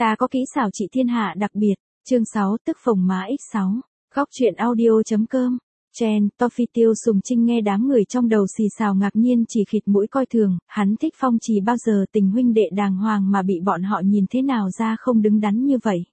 Ta có kỹ xảo trị thiên hạ đặc biệt, chương 6 tức phồng má x6, góc truyện audio.com. Chen, Toffee Tiêu Sùng Trinh nghe đám người trong đầu xì xào ngạc nhiên chỉ khịt mũi coi thường, hắn thích Phong Trì bao giờ tình huynh đệ đàng hoàng mà bị bọn họ nhìn thế nào ra không đứng đắn như vậy.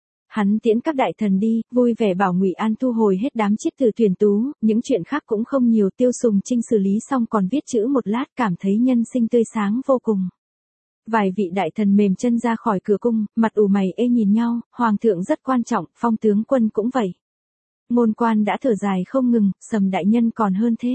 Hắn tiễn các đại thần đi, vui vẻ bảo Ngụy An thu hồi hết đám chiết từ tuyển tú, những chuyện khác cũng không nhiều. Tiêu Sùng Trinh xử lý xong còn viết chữ một lát cảm thấy nhân sinh tươi sáng vô cùng. Vài vị đại thần mềm chân ra khỏi cửa cung, mặt ủ mày ê nhìn nhau, hoàng thượng rất quan trọng, Phong tướng quân cũng vậy. Ngôn quan đã thở dài không ngừng, Sầm đại nhân còn hơn thế.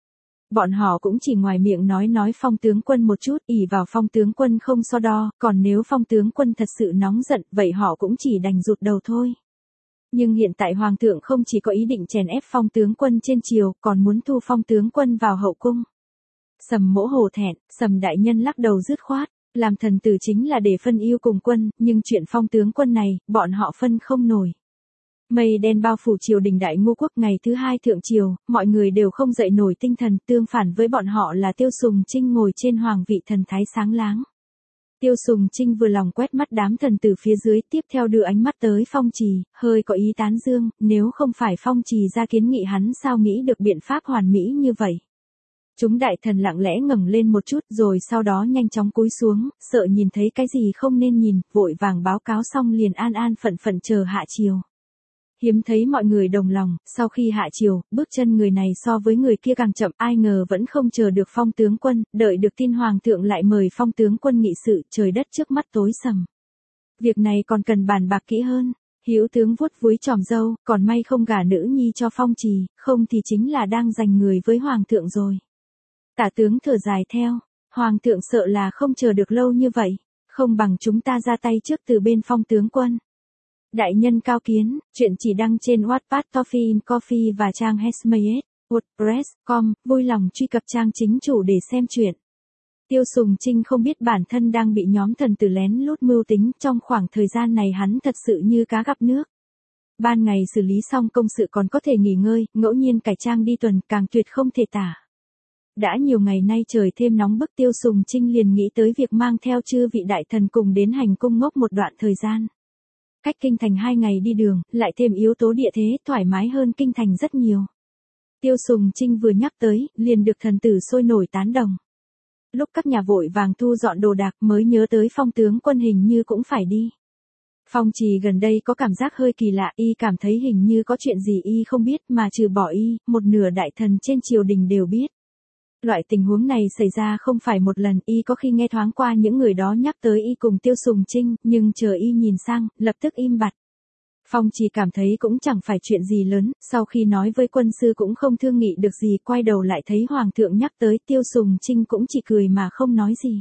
Bọn họ cũng chỉ ngoài miệng nói Phong tướng quân một chút, ỷ vào Phong tướng quân không so đo, còn nếu Phong tướng quân thật sự nóng giận, vậy họ cũng chỉ đành rụt đầu thôi. Nhưng hiện tại hoàng thượng không chỉ có ý định chèn ép Phong tướng quân trên triều, còn muốn thu Phong tướng quân vào hậu cung. Sầm mỗ hổ thẹn, Sầm đại nhân lắc đầu dứt khoát, làm thần tử chính là để phân ưu cùng quân, nhưng chuyện Phong tướng quân này, bọn họ phân không nổi. Mây đen bao phủ triều đình Đại Ngô quốc ngày thứ hai thượng triều, mọi người đều không dậy nổi tinh thần, tương phản với bọn họ là Tiêu Sùng Trinh ngồi trên hoàng vị thần thái sáng láng. Tiêu Sùng Trinh vừa lòng quét mắt đám thần tử phía dưới, tiếp theo đưa ánh mắt tới Phong Trì, hơi có ý tán dương, nếu không phải Phong Trì ra kiến nghị hắn sao nghĩ được biện pháp hoàn mỹ như vậy. Chúng đại thần lặng lẽ ngẩng lên một chút rồi sau đó nhanh chóng cúi xuống, sợ nhìn thấy cái gì không nên nhìn, vội vàng báo cáo xong liền an phận chờ hạ triều. Hiếm thấy mọi người đồng lòng, sau khi hạ triều, bước chân người này so với người kia càng chậm, ai ngờ vẫn không chờ được Phong tướng quân, đợi được tin hoàng thượng lại mời Phong tướng quân nghị sự, trời đất trước mắt tối sầm. Việc này còn cần bàn bạc kỹ hơn. Hữu tướng vuốt vúi tròm râu, còn may không gả nữ nhi cho Phong Trì, không thì chính là đang giành người với hoàng thượng rồi. Tả tướng thở dài theo, hoàng thượng sợ là không chờ được lâu như vậy, không bằng chúng ta ra tay trước từ bên Phong tướng quân. Đại nhân cao kiến, chuyện chỉ đăng trên Wattpad, Toffee Coffee và trang Hesmayet, WordPress.com, vui lòng truy cập trang chính chủ để xem chuyện. Tiêu Sùng Trinh không biết bản thân đang bị nhóm thần tử lén lút mưu tính, trong khoảng thời gian này hắn thật sự như cá gặp nước. Ban ngày xử lý xong công sự còn có thể nghỉ ngơi, ngẫu nhiên cải trang đi tuần càng tuyệt không thể tả. Đã nhiều ngày nay trời thêm nóng bức, Tiêu Sùng Trinh liền nghĩ tới việc mang theo chư vị đại thần cùng đến hành cung ngốc một đoạn thời gian. Cách kinh thành 2 ngày đi đường, lại thêm yếu tố địa thế, thoải mái hơn kinh thành rất nhiều. Tiêu Sùng Trinh vừa nhắc tới, liền được thần tử sôi nổi tán đồng. Lúc các nhà vội vàng thu dọn đồ đạc mới nhớ tới Phong tướng quân hình như cũng phải đi. Phong Trì gần đây có cảm giác hơi kỳ lạ, y cảm thấy hình như có chuyện gì y không biết mà trừ bỏ y, một nửa đại thần trên triều đình đều biết. Loại tình huống này xảy ra không phải một lần, y có khi nghe thoáng qua những người đó nhắc tới y cùng Tiêu Sùng Trinh, nhưng chờ y nhìn sang, lập tức im bặt. Phong Trì cảm thấy cũng chẳng phải chuyện gì lớn, sau khi nói với quân sư cũng không thương nghị được gì, quay đầu lại thấy hoàng thượng nhắc tới Tiêu Sùng Trinh cũng chỉ cười mà không nói gì.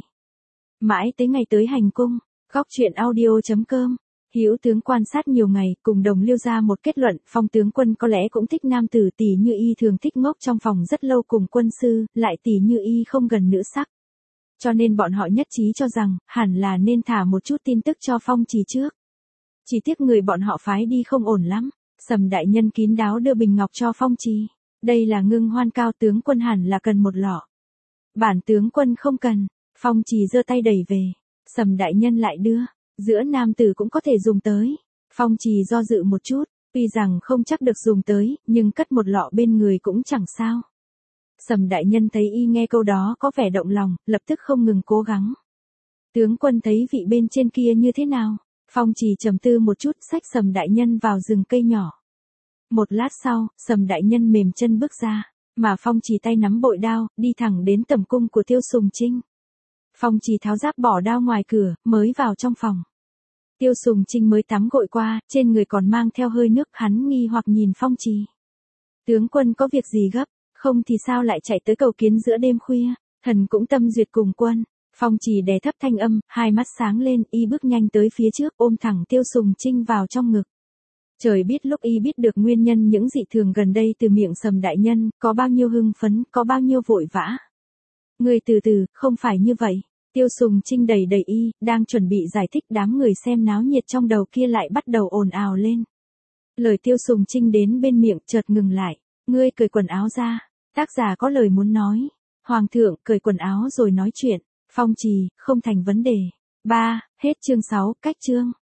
Mãi tới ngày tới hành cung, góc truyện audio.com. Hữu tướng quan sát nhiều ngày, cùng đồng liêu ra một kết luận, Phong tướng quân có lẽ cũng thích nam tử tỷ như y thường thích ngốc trong phòng rất lâu cùng quân sư, lại tỷ như y không gần nữ sắc. Cho nên bọn họ nhất trí cho rằng, hẳn là nên thả một chút tin tức cho Phong Trì trước. Chỉ tiếc người bọn họ phái đi không ổn lắm, Sầm đại nhân kín đáo đưa bình ngọc cho Phong Trì. Đây là ngưng hoan cao, tướng quân hẳn là cần một lọ. Bản tướng quân không cần, Phong Trì giơ tay đẩy về, Sầm đại nhân lại đưa. Giữa nam tử cũng có thể dùng tới. Phong Trì do dự một chút, tuy rằng không chắc được dùng tới, nhưng cất một lọ bên người cũng chẳng sao. Sầm đại nhân thấy y nghe câu đó có vẻ động lòng, lập tức không ngừng cố gắng. Tướng quân thấy vị bên trên kia như thế nào? Phong Trì trầm tư một chút, xách Sầm đại nhân vào rừng cây nhỏ. Một lát sau, Sầm đại nhân mềm chân bước ra, mà Phong Trì tay nắm bội đao, đi thẳng đến tầm cung của Tiêu Sùng Trinh. Phong Trì tháo giáp bỏ đao ngoài cửa, mới vào trong phòng. Tiêu Sùng Trinh mới tắm gội qua, trên người còn mang theo hơi nước, hắn nghi hoặc nhìn Phong Trì. Tướng quân có việc gì gấp, không thì sao lại chạy tới cầu kiến giữa đêm khuya, thần cũng tâm duyệt cùng quân. Phong Trì đè thấp thanh âm, hai mắt sáng lên, y bước nhanh tới phía trước, ôm thẳng Tiêu Sùng Trinh vào trong ngực. Trời biết lúc y biết được nguyên nhân những dị thường gần đây từ miệng Sầm đại nhân, có bao nhiêu hưng phấn, có bao nhiêu vội vã. Người từ từ, không phải như vậy. Tiêu Sùng Trinh đẩy y, đang chuẩn bị giải thích, đám người xem náo nhiệt trong đầu kia lại bắt đầu ồn ào lên. Lời Tiêu Sùng Trinh đến bên miệng chợt ngừng lại. Ngươi cởi quần áo ra. Tác giả có lời muốn nói. Hoàng thượng, cởi quần áo rồi nói chuyện. Phong Trì, không thành vấn đề. 3. Hết chương 6, cách chương.